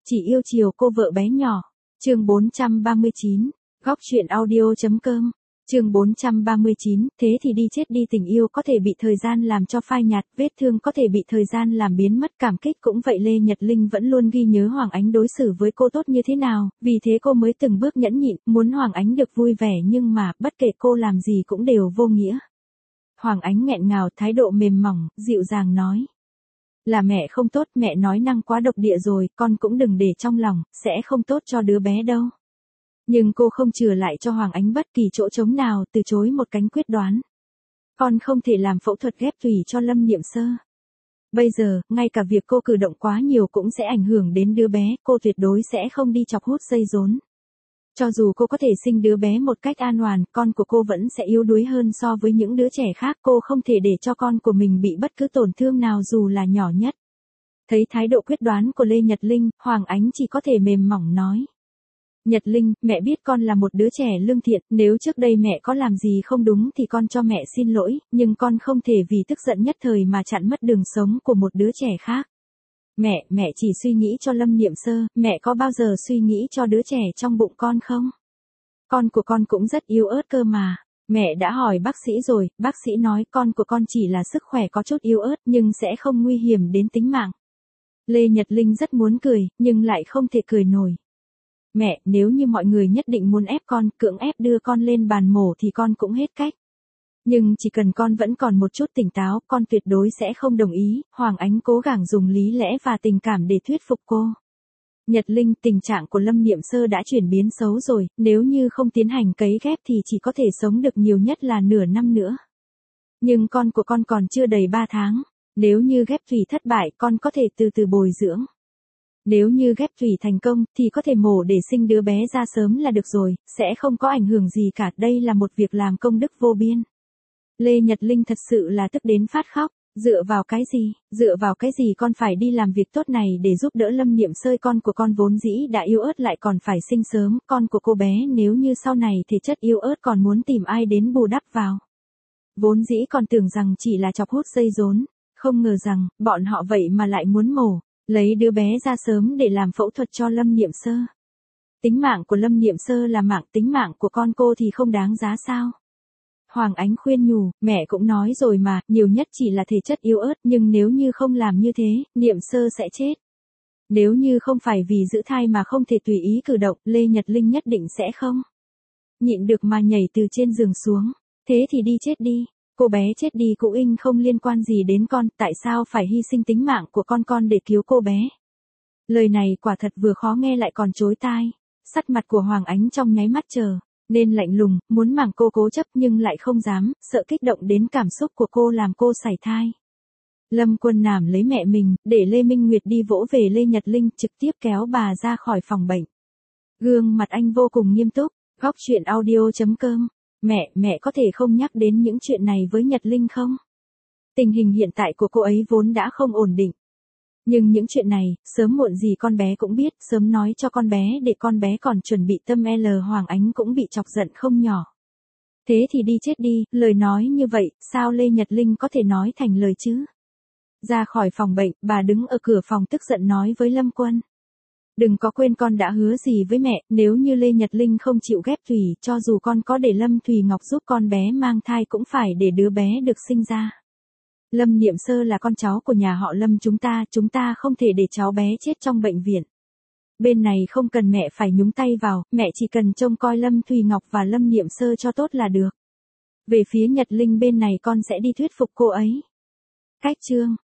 Chỉ yêu chiều cô vợ bé nhỏ. Chương 439. Góc truyện audio.com. Chương 439, thế thì đi chết đi, tình yêu có thể bị thời gian làm cho phai nhạt, vết thương có thể bị thời gian làm biến mất, cảm kích cũng vậy. Lê Nhật Linh vẫn luôn ghi nhớ Hoàng Ánh đối xử với cô tốt như thế nào, vì thế cô mới từng bước nhẫn nhịn, muốn Hoàng Ánh được vui vẻ, nhưng mà, bất kể cô làm gì cũng đều vô nghĩa. Hoàng Ánh nghẹn ngào, thái độ mềm mỏng, dịu dàng nói. Là mẹ không tốt, mẹ nói năng quá độc địa rồi, con cũng đừng để trong lòng, sẽ không tốt cho đứa bé đâu. Nhưng cô không chừa lại cho Hoàng Ánh bất kỳ chỗ trống nào, từ chối một cách quyết đoán. Con không thể làm phẫu thuật ghép tủy cho Lâm Niệm Sơ. Bây giờ, ngay cả việc cô cử động quá nhiều cũng sẽ ảnh hưởng đến đứa bé, cô tuyệt đối sẽ không đi chọc hút dây rốn. Cho dù cô có thể sinh đứa bé một cách an toàn, con của cô vẫn sẽ yếu đuối hơn so với những đứa trẻ khác, cô không thể để cho con của mình bị bất cứ tổn thương nào dù là nhỏ nhất. Thấy thái độ quyết đoán của Lê Nhật Linh, Hoàng Ánh chỉ có thể mềm mỏng nói. Nhật Linh, mẹ biết con là một đứa trẻ lương thiện, nếu trước đây mẹ có làm gì không đúng thì con cho mẹ xin lỗi, nhưng con không thể vì tức giận nhất thời mà chặn mất đường sống của một đứa trẻ khác. Mẹ chỉ suy nghĩ cho Lâm Niệm Sơ, mẹ có bao giờ suy nghĩ cho đứa trẻ trong bụng con không? Con của con cũng rất yếu ớt cơ mà. Mẹ đã hỏi bác sĩ rồi, bác sĩ nói con của con chỉ là sức khỏe có chút yếu ớt nhưng sẽ không nguy hiểm đến tính mạng. Lê Nhật Linh rất muốn cười, nhưng lại không thể cười nổi. Mẹ, nếu như mọi người nhất định muốn ép con, cưỡng ép đưa con lên bàn mổ thì con cũng hết cách. Nhưng chỉ cần con vẫn còn một chút tỉnh táo, con tuyệt đối sẽ không đồng ý. Hoàng Ánh cố gắng dùng lý lẽ và tình cảm để thuyết phục cô. Nhật Linh, tình trạng của Lâm Niệm Sơ đã chuyển biến xấu rồi, nếu như không tiến hành cấy ghép thì chỉ có thể sống được nhiều nhất là nửa năm nữa. Nhưng con của con còn chưa đầy 3 tháng, nếu như ghép tủy thất bại con có thể từ từ bồi dưỡng. Nếu như ghép tủy thành công thì có thể mổ để sinh đứa bé ra sớm là được rồi, sẽ không có ảnh hưởng gì cả, đây là một việc làm công đức vô biên. Lê Nhật Linh thật sự là tức đến phát khóc, dựa vào cái gì con phải đi làm việc tốt này để giúp đỡ Lâm Niệm Sơ, con của con vốn dĩ đã yếu ớt lại còn phải sinh sớm, con của cô bé nếu như sau này thể chất yếu ớt còn muốn tìm ai đến bù đắp vào. Vốn dĩ còn tưởng rằng chỉ là chọc hút dây rốn, không ngờ rằng, bọn họ vậy mà lại muốn mổ, lấy đứa bé ra sớm để làm phẫu thuật cho Lâm Niệm Sơ. Tính mạng của Lâm Niệm Sơ là mạng, tính mạng của con cô thì không đáng giá sao? Hoàng Ánh khuyên nhủ, mẹ cũng nói rồi mà, nhiều nhất chỉ là thể chất yếu ớt, nhưng nếu như không làm như thế, Niệm Sơ sẽ chết. Nếu như không phải vì giữ thai mà không thể tùy ý cử động, Lê Nhật Linh nhất định sẽ không nhịn được mà nhảy từ trên giường xuống. Thế thì đi chết đi. Cô bé chết đi cũng không liên quan gì đến con, tại sao phải hy sinh tính mạng của con để cứu cô bé? Lời này quả thật vừa khó nghe lại còn chối tai. Sắc mặt của Hoàng Ánh trong nháy mắt nên lạnh lùng, muốn màng cô cố chấp nhưng lại không dám, sợ kích động đến cảm xúc của cô làm cô sảy thai. Lâm Quân Nàm lấy mẹ mình, để Lê Minh Nguyệt đi vỗ về Lê Nhật Linh, trực tiếp kéo bà ra khỏi phòng bệnh. Gương mặt anh vô cùng nghiêm túc, góc truyện audio.com. Mẹ có thể không nhắc đến những chuyện này với Nhật Linh không? Tình hình hiện tại của cô ấy vốn đã không ổn định. Nhưng những chuyện này, sớm muộn gì con bé cũng biết, sớm nói cho con bé để con bé còn chuẩn bị tâm. Hoàng Ánh cũng bị chọc giận không nhỏ. Thế thì đi chết đi, lời nói như vậy, sao Lê Nhật Linh có thể nói thành lời chứ? Ra khỏi phòng bệnh, bà đứng ở cửa phòng tức giận nói với Lâm Quân. Đừng có quên con đã hứa gì với mẹ, nếu như Lê Nhật Linh không chịu ghép tủy, cho dù con có để Lâm Thùy Ngọc giúp con bé mang thai cũng phải để đứa bé được sinh ra. Lâm Niệm Sơ là con cháu của nhà họ Lâm chúng ta không thể để cháu bé chết trong bệnh viện. Bên này không cần mẹ phải nhúng tay vào, mẹ chỉ cần trông coi Lâm Thùy Ngọc và Lâm Niệm Sơ cho tốt là được. Về phía Nhật Linh bên này con sẽ đi thuyết phục cô ấy. Cách chương